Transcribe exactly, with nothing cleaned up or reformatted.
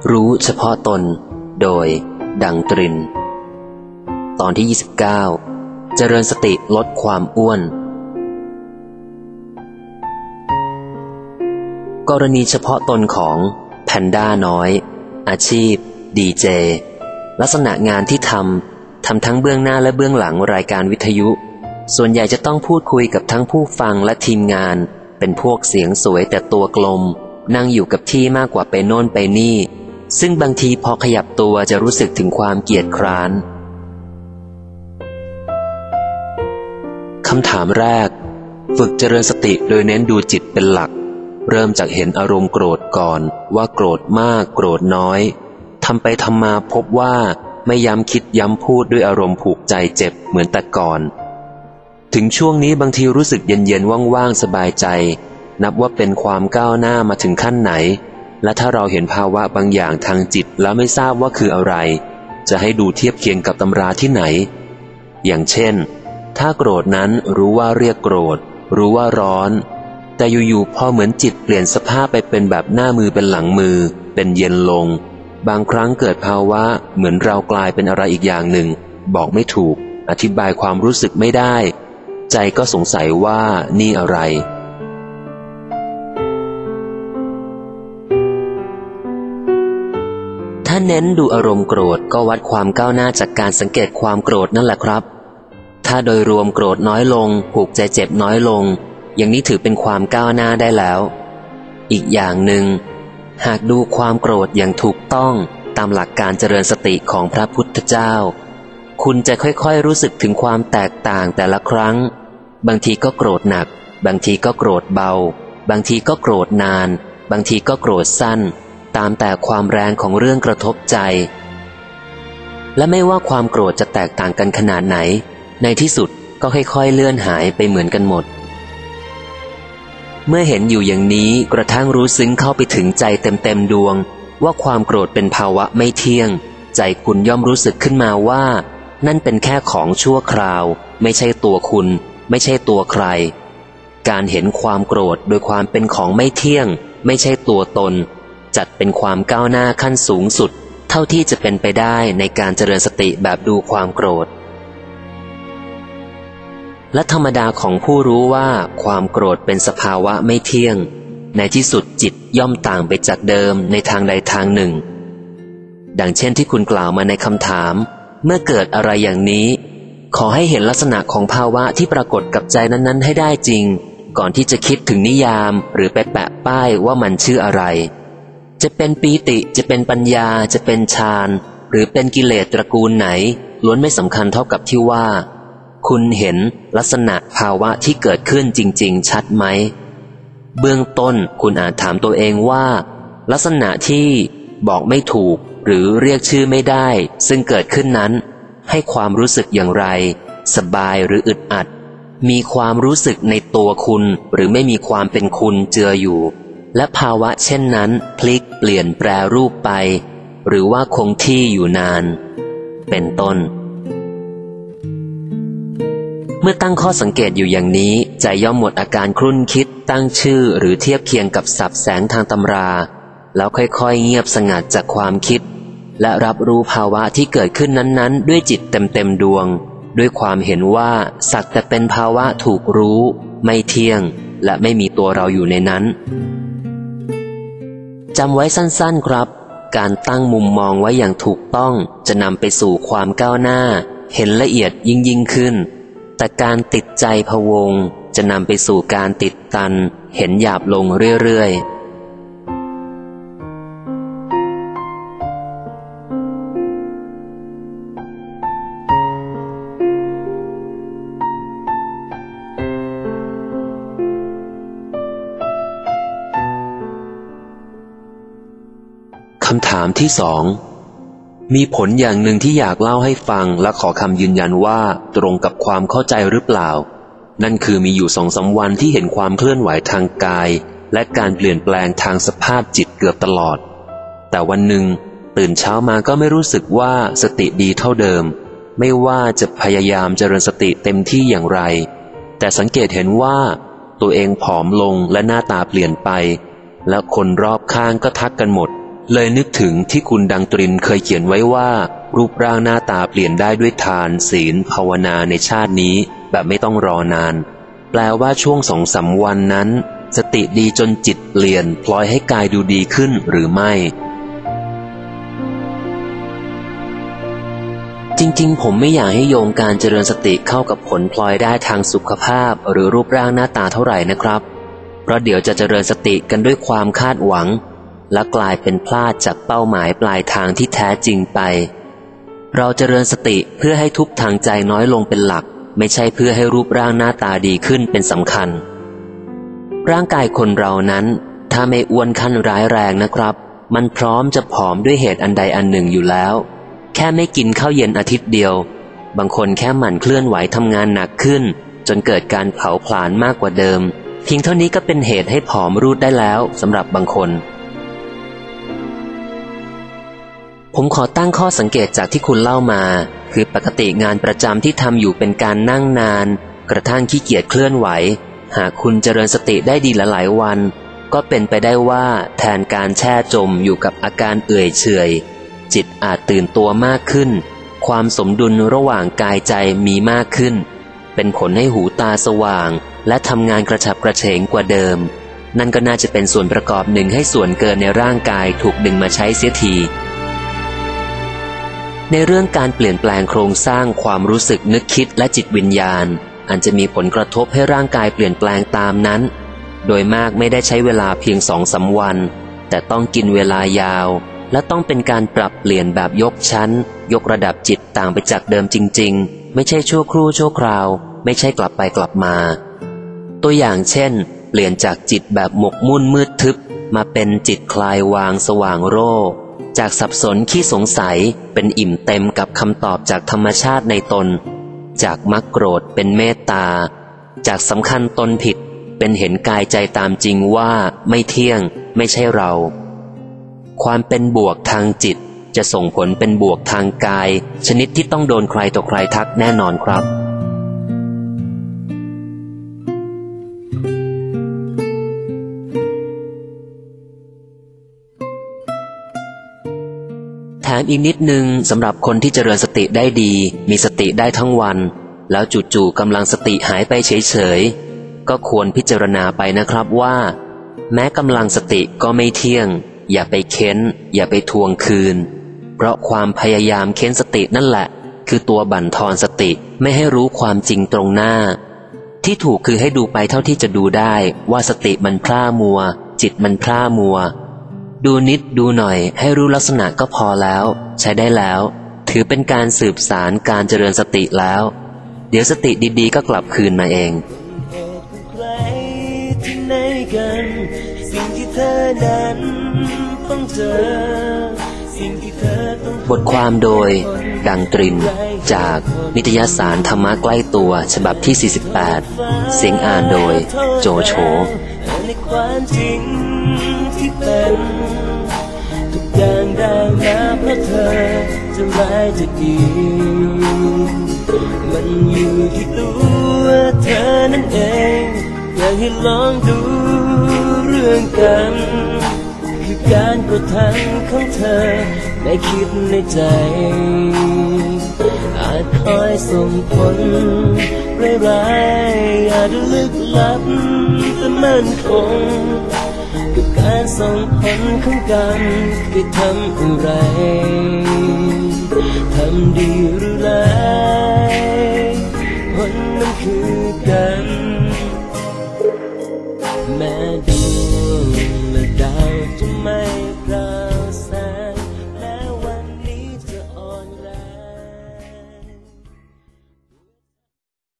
รู้เฉพาะตนโดยดังตรินตอนที่ยี่สิบเก้าเจริญสติลดความอ้วนกรณีเฉพาะตนของแพนด้าน้อยอาชีพดีเจลักษณะงานที่ทำทำทั้งเบื้องหน้าและเบื้องหลังรายการวิทยุส่วนใหญ่จะต้องพูดคุยกับทั้งผู้ฟังและทีมงานเป็นพวกเสียงสวยแต่ตัวกลมนั่งอยู่กับที่มากกว่าไปโน่นไปนี่ซึ่งบางทีพอขยับตัวจะรู้สึกถึงความเกียจคร้านคำถามแรกฝึกเจริญสติโดยเน้นดูจิตเป็นหลักเริ่มจากเห็นอารมณ์โกรธก่อนว่าโกรธมากโกรธน้อยทำไปทำมาพบว่าไม่ย้ำคิดย้ำพูดด้วยอารมณ์ผูกใจเจ็บเหมือนแต่ก่อนถึงช่วงนี้บางทีรู้สึกเย็นๆว่างๆสบายใจนับว่าเป็นความก้าวหน้ามาถึงขั้นไหนและถ้าเราเห็นภาวะบางอย่างทางจิตแล้วไม่ทราบว่าคืออะไรจะให้ดูเทียบเคียงกับตำราที่ไหนอย่างเช่นถ้าโกรธนั้นรู้ว่าเรียกโกรธรู้ว่าร้อนแต่อยู่ๆพอเหมือนจิตเปลี่ยนสภาพไปเป็นแบบหน้ามือเป็นหลังมือเป็นเย็นลงบางครั้งเกิดภาวะเหมือนเรากลายเป็นอะไรอีกอย่างหนึ่งบอกไม่ถูกอธิบายความรู้สึกไม่ได้ใจก็สงสัยว่านี่อะไรถ้าเน้นดูอารมณ์โกรธก็วัดความก้าวหน้าจากการสังเกตความโกรธนั่นแหละครับถ้าโดยรวมโกรธน้อยลงผูกใจเจ็บน้อยลงอย่างนี้ถือเป็นความก้าวหน้าได้แล้วอีกอย่างหนึ่งหากดูความโกรธอย่างถูกต้องตามหลักการเจริญสติของพระพุทธเจ้าคุณจะค่อยๆรู้สึกถึงความแตกต่างแต่ละครั้งบางทีก็โกรธหนักบางทีก็โกรธเบาบางทีก็โกรธนานบางทีก็โกรธสั้นตามแต่ความแรงของเรื่องกระทบใจและไม่ว่าความโกรธจะแตกต่างกันขนาดไหนในที่สุดก็ค่อยๆเลื่อนหายไปเหมือนกันหมดเมื่อเห็นอยู่อย่างนี้กระทั่งรู้ซึ้งเข้าไปถึงใจเต็มๆดวงว่าความโกรธเป็นภาวะไม่เที่ยงใจคุณย่อมรู้สึกขึ้นมาว่านั่นเป็นแค่ของชั่วคราวไม่ใช่ตัวคุณไม่ใช่ตัวใครการเห็นความโกรธโดยความเป็นของไม่เที่ยงไม่ใช่ตัวตนจัดเป็นความก้าวหน้าขั้นสูงสุดเท่าที่จะเป็นไปได้ในการเจริญสติแบบดูความโกรธและธรรมดาของผู้รู้ว่าความโกรธเป็นสภาวะไม่เที่ยงในที่สุดจิตย่อมต่างไปจากเดิมในทางใดทางหนึ่งดังเช่นที่คุณกล่าวมาในคำถามเมื่อเกิดอะไรอย่างนี้ขอให้เห็นลักษณะของภาวะที่ปรากฏกับใจนั้นๆให้ได้จริงก่อนที่จะคิดถึงนิยามหรือไปแปะป้ายว่ามันชื่ออะไรจะเป็นปีติจะเป็นปัญญาจะเป็นฌานหรือเป็นกิเลสตระกูลไหนล้วนไม่สำคัญเท่ากับที่ว่าคุณเห็นลักษณะภาวะที่เกิดขึ้นจริงๆชัดไหมเบื้องต้นคุณอาจถามตัวเองว่าลักษณะที่บอกไม่ถูกหรือเรียกชื่อไม่ได้ซึ่งเกิดขึ้นนั้นให้ความรู้สึกอย่างไรสบายหรืออึดอัดมีความรู้สึกในตัวคุณหรือไม่มีความเป็นคุณเจืออยู่และภาวะเช่นนั้นพลิกเปลี่ยนแปรรูปไปหรือว่าคงที่อยู่นานเป็นต้นเมื่อตั้งข้อสังเกตอยู่อย่างนี้ใจย่อมหมดอาการครุ่นคิดตั้งชื่อหรือเทียบเคียงกับศัพท์แสงทางตำราแล้วค่อยๆเงียบสงัดจากความคิดและรับรู้ภาวะที่เกิดขึ้นนั้นๆด้วยจิตเต็มๆดวงด้วยความเห็นว่าสักแต่เป็นภาวะถูกรู้ไม่เที่ยงและไม่มีตัวเราอยู่ในนั้นจำไว้สั้นๆครับการตั้งมุมมองไว้อย่างถูกต้องจะนำไปสู่ความก้าวหน้าเห็นละเอียดยิ่งยิ่งขึ้นแต่การติดใจพะวงจะนำไปสู่การติดตันเห็นหยาบลงเรื่อยๆคำถามที่สองมีผลอย่างหนึ่งที่อยากเล่าให้ฟังและขอคำยืนยันว่าตรงกับความเข้าใจหรือเปล่านั่นคือมีอยู่สองสามวันที่เห็นความเคลื่อนไหวทางกายและการเปลี่ยนแปลงทางสภาพจิตเกือบตลอดแต่วันหนึ่งตื่นเช้ามาก็ไม่รู้สึกว่าสติดีเท่าเดิมไม่ว่าจะพยายามเจริญสติเต็มที่อย่างไรแต่สังเกตเห็นว่าตัวเองผอมลงและหน้าตาเปลี่ยนไปและคนรอบข้างก็ทักกันหมดเลยนึกถึงที่คุณดังตรินเคยเขียนไว้ว่ารูปร่างหน้าตาเปลี่ยนได้ด้วยทานศีลภาวนาในชาตินี้แบบไม่ต้องรอนานแปลว่าช่วงสองสามวันนั้นสติดีจนจิตเปลี่ยนพลอยให้กายดูดีขึ้นหรือไม่จริงๆผมไม่อยากให้โยงการเจริญสติเข้ากับผลพลอยได้ทางสุขภาพหรือรูปร่างหน้าตาเท่าไหร่นะครับเพราะเดี๋ยวจะเจริญสติกันด้วยความคาดหวังและกลายเป็นพลาดจากเป้าหมายปลายทางที่แท้จริงไปเราเจริญสติเพื่อให้ทุกข์ทางใจน้อยลงเป็นหลักไม่ใช่เพื่อให้รูปร่างหน้าตาดีขึ้นเป็นสำคัญร่างกายคนเรานั้นถ้าไม่อ้วนขั้นร้ายแรงนะครับมันพร้อมจะผอมด้วยเหตุอันใดอันหนึ่งอยู่แล้วแค่ไม่กินข้าวเย็นอาทิตย์เดียวบางคนแค่หมั่นเคลื่อนไหวทำงานหนักขึ้นจนเกิดการเผาผลาญมากกว่าเดิมเพียงเท่านี้ก็เป็นเหตุให้ผอมรูดได้แล้วสำหรับบางคนผมขอตั้งข้อสังเกตจากที่คุณเล่ามาคือปกติงานประจำที่ทำอยู่เป็นการนั่งนานกระทั่งขี้เกียจเคลื่อนไหวหากคุณเจริญสติได้ดีหลายๆวันก็เป็นไปได้ว่าแทนการแช่จมอยู่กับอาการเอื่อยเฉอยจิตอาจตื่นตัวมากขึ้นความสมดุลระหว่างกายใจมีมากขึ้นเป็นผลให้หูตาสว่างและทำงานกระฉับกระเฉงกว่าเดิมนั่นก็น่าจะเป็นส่วนประกอบหนึ่งให้ส่วนเกินในร่างกายถูกดึงมาใช้เสียทีในเรื่องการเปลี่ยนแปลงโครงสร้างความรู้สึกนึกคิดและจิตวิญญาณอันจะมีผลกระทบให้ร่างกายเปลี่ยนแปลงตามนั้นโดยมากไม่ได้ใช้เวลาเพียงสองสามวันแต่ต้องกินเวลายาวและต้องเป็นการปรับเปลี่ยนแบบยกชั้นยกระดับจิตต่างไปจากเดิมจริงๆไม่ใช่ชั่วครู่ชั่วคราวไม่ใช่กลับไปกลับมาตัวอย่างเช่นเปลี่ยนจากจิตแบบหมกมุ่นมืดทึบมาเป็นจิตคลายวางสว่างโร่จากสับสนขี้สงสัยเป็นอิ่มเต็มกับคำตอบจากธรรมชาติในตนจากมักโกรธเป็นเมตตาจากสำคัญตนผิดเป็นเห็นกายใจตามจริงว่าไม่เที่ยงไม่ใช่เราความเป็นบวกทางจิตจะส่งผลเป็นบวกทางกายชนิดที่ต้องโดนใครต่อใครทักแน่นอนครับแถมอีกนิดนึงสำหรับคนที่เจริญสติได้ดีมีสติได้ทั้งวันแล้วจู่ๆกำลังสติหายไปเฉยๆก็ควรพิจารณาไปนะครับว่าแม้กำลังสติก็ไม่เที่ยงอย่าไปเค้นอย่าไปทวงคืนเพราะความพยายามเค้นสตินั่นแหละคือตัวบั่นทอนสติไม่ให้รู้ความจริงตรงหน้าที่ถูกคือให้ดูไปเท่าที่จะดูได้ว่าสติมันพร่ามัวจิตมันพร่ามัวดูนิดดูหน่อยให้รู้ลักษณะก็พอแล้วใช้ได้แล้วถือเป็นการสืบสารการเจริญสติแล้วเดี๋ยวสติดีๆก็กลับคืนมาเองบทความโดยดังตรินจากนิตยสารธรรมะใกล้ตัวฉบับที่สี่สิบแปดเสียงอ่านโดยโจโฉในความจริงที่เป็นทุกอย่างได้มาเพราะเธอจะร้ายจะดีมันอยู่ที่ตัวเธอนั่นเองอยากให้ลองดูเรื่องกันคือการกระทำของเธอในคิดในใจอาจคอยส่งผลร้ายๆอาจลึกลับแต่มั่นคงกับการส่งผลของกันคือทำอะไรทำดีหรือร้ายผลนั้นคือกัน